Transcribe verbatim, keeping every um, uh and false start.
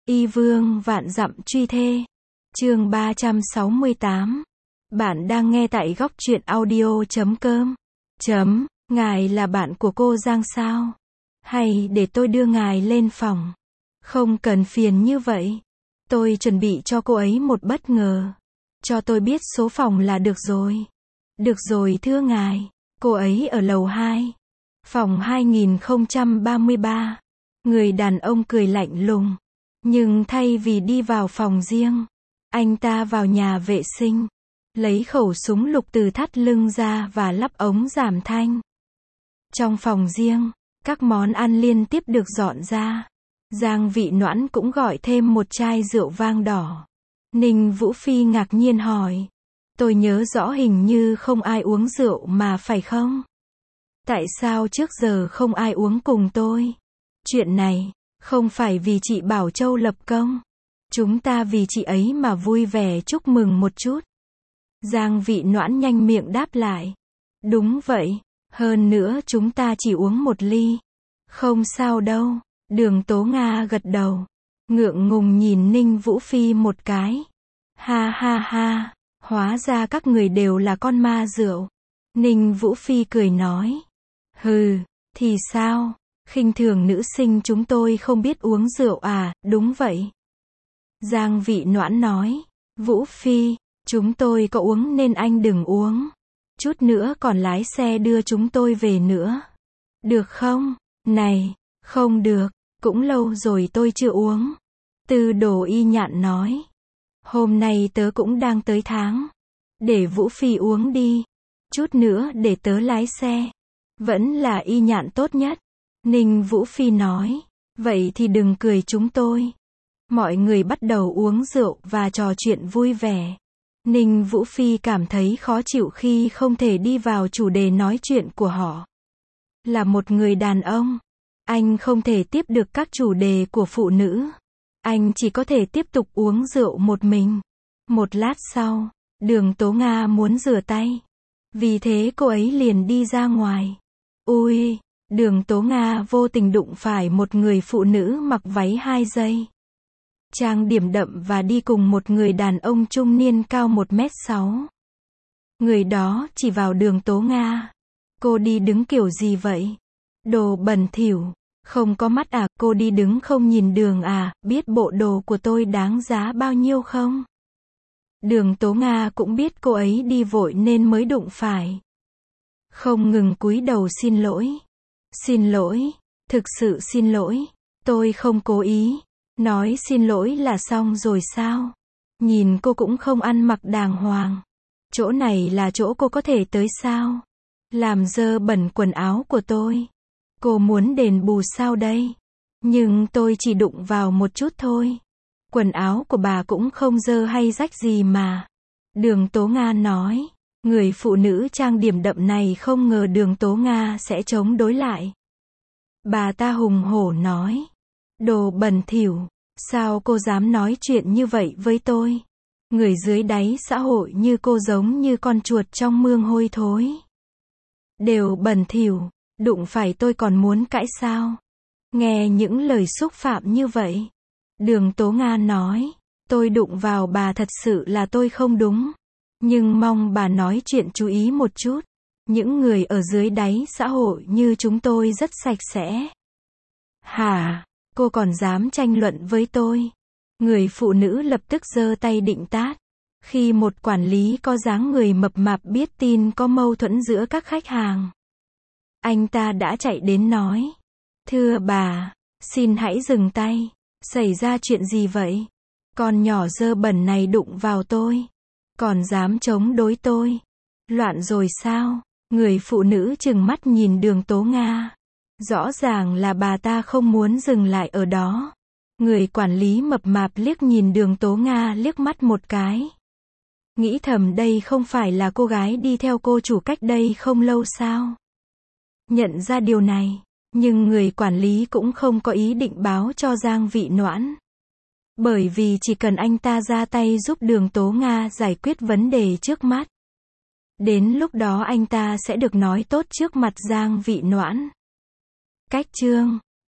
Y vương vạn dặm truy thê. Chương ba trăm sáu mươi tám. Bạn đang nghe tại góc truyện audio chấm com. Chấm, ngài là bạn của cô Giang sao? Hay để tôi đưa ngài lên phòng? Không cần phiền như vậy. Tôi chuẩn bị cho cô ấy một bất ngờ. Cho tôi biết số phòng là được rồi. Được rồi thưa ngài. Cô ấy ở lầu hai. Phòng hai nghìn không trăm ba mươi ba. Người đàn ông cười lạnh lùng. Nhưng thay vì đi vào phòng riêng, anh ta vào nhà vệ sinh, lấy khẩu súng lục từ thắt lưng ra và lắp ống giảm thanh. Trong phòng riêng, các món ăn liên tiếp được dọn ra. Giang Vị Noãn cũng gọi thêm một chai rượu vang đỏ. Ninh Vũ Phi ngạc nhiên hỏi. Tôi nhớ rõ hình như không ai uống rượu mà phải không? Tại sao trước giờ không ai uống cùng tôi? Chuyện này, không phải vì chị Bảo Châu lập công. Chúng ta vì chị ấy mà vui vẻ chúc mừng một chút. Giang Vị Noãn nhanh miệng đáp lại. Đúng vậy, hơn nữa chúng ta chỉ uống một ly. Không sao đâu. Đường Tố Nga gật đầu. Ngượng ngùng nhìn Ninh Vũ Phi một cái. Ha ha ha, hóa ra các người đều là con ma rượu. Ninh Vũ Phi cười nói. Hừ, thì sao? Khinh thường nữ sinh chúng tôi không biết uống rượu à? Đúng vậy. Giang Vị Noãn nói. Vũ Phi, chúng tôi có uống nên anh đừng uống. Chút nữa còn lái xe đưa chúng tôi về nữa. Được không? Này, không được, cũng lâu rồi tôi chưa uống. Tư Đồ Y Nhạn nói. Hôm nay tớ cũng đang tới tháng. Để Vũ Phi uống đi. Chút nữa để tớ lái xe. Vẫn là Y Nhạn tốt nhất. Ninh Vũ Phi nói. Vậy thì đừng cười chúng tôi. Mọi người bắt đầu uống rượu và trò chuyện vui vẻ. Ninh Vũ Phi cảm thấy khó chịu khi không thể đi vào chủ đề nói chuyện của họ. Là một người đàn ông, anh không thể tiếp được các chủ đề của phụ nữ. Anh chỉ có thể tiếp tục uống rượu một mình. Một lát sau, Đường Tố Nga muốn rửa tay. Vì thế cô ấy liền đi ra ngoài. Ui, Đường Tố Nga vô tình đụng phải một người phụ nữ mặc váy hai giây. Trang điểm đậm và đi cùng một người đàn ông trung niên cao một mét sáu. Người đó chỉ vào Đường Tố Nga. Cô đi đứng kiểu gì vậy? Đồ bẩn thỉu. Không có mắt à? Cô đi đứng không nhìn đường à? Biết bộ đồ của tôi đáng giá bao nhiêu không? Đường Tố Nga cũng biết cô ấy đi vội nên mới đụng phải. Không ngừng cúi đầu xin lỗi. Xin lỗi. Thực sự xin lỗi. Tôi không cố ý. Nói xin lỗi là xong rồi sao? Nhìn cô cũng không ăn mặc đàng hoàng. Chỗ này là chỗ cô có thể tới sao? Làm dơ bẩn quần áo của tôi. Cô muốn đền bù sao đây? Nhưng tôi chỉ đụng vào một chút thôi. Quần áo của bà cũng không dơ hay rách gì mà. Đường Tố Nga nói. Người phụ nữ trang điểm đậm này không ngờ Đường Tố Nga sẽ chống đối lại. Bà ta hùng hổ nói. Đồ bẩn thỉu. Sao cô dám nói chuyện như vậy với tôi? Người dưới đáy xã hội như cô giống như con chuột trong mương hôi thối. Đều bẩn thỉu. Đụng phải tôi còn muốn cãi sao? Nghe những lời xúc phạm như vậy. Đường Tố Nga nói. Tôi đụng vào bà thật sự là tôi không đúng. Nhưng mong bà nói chuyện chú ý một chút. Những người ở dưới đáy xã hội như chúng tôi rất sạch sẽ. Hả? Cô còn dám tranh luận với tôi? Người phụ nữ lập tức giơ tay định tát. Khi một quản lý có dáng người mập mạp biết tin có mâu thuẫn giữa các khách hàng. Anh ta đã chạy đến nói. Thưa bà, xin hãy dừng tay. Xảy ra chuyện gì vậy? Con nhỏ dơ bẩn này đụng vào tôi. Còn dám chống đối tôi. Loạn rồi sao? Người phụ nữ trừng mắt nhìn Đường Tố Nga. Rõ ràng là bà ta không muốn dừng lại ở đó. Người quản lý mập mạp liếc nhìn Đường Tố Nga liếc mắt một cái. Nghĩ thầm đây không phải là cô gái đi theo cô chủ cách đây không lâu sao? Nhận ra điều này, nhưng người quản lý cũng không có ý định báo cho Giang Vị Noãn. Bởi vì chỉ cần anh ta ra tay giúp Đường Tố Nga giải quyết vấn đề trước mắt. Đến lúc đó anh ta sẽ được nói tốt trước mặt Giang Vị Noãn. Cách chương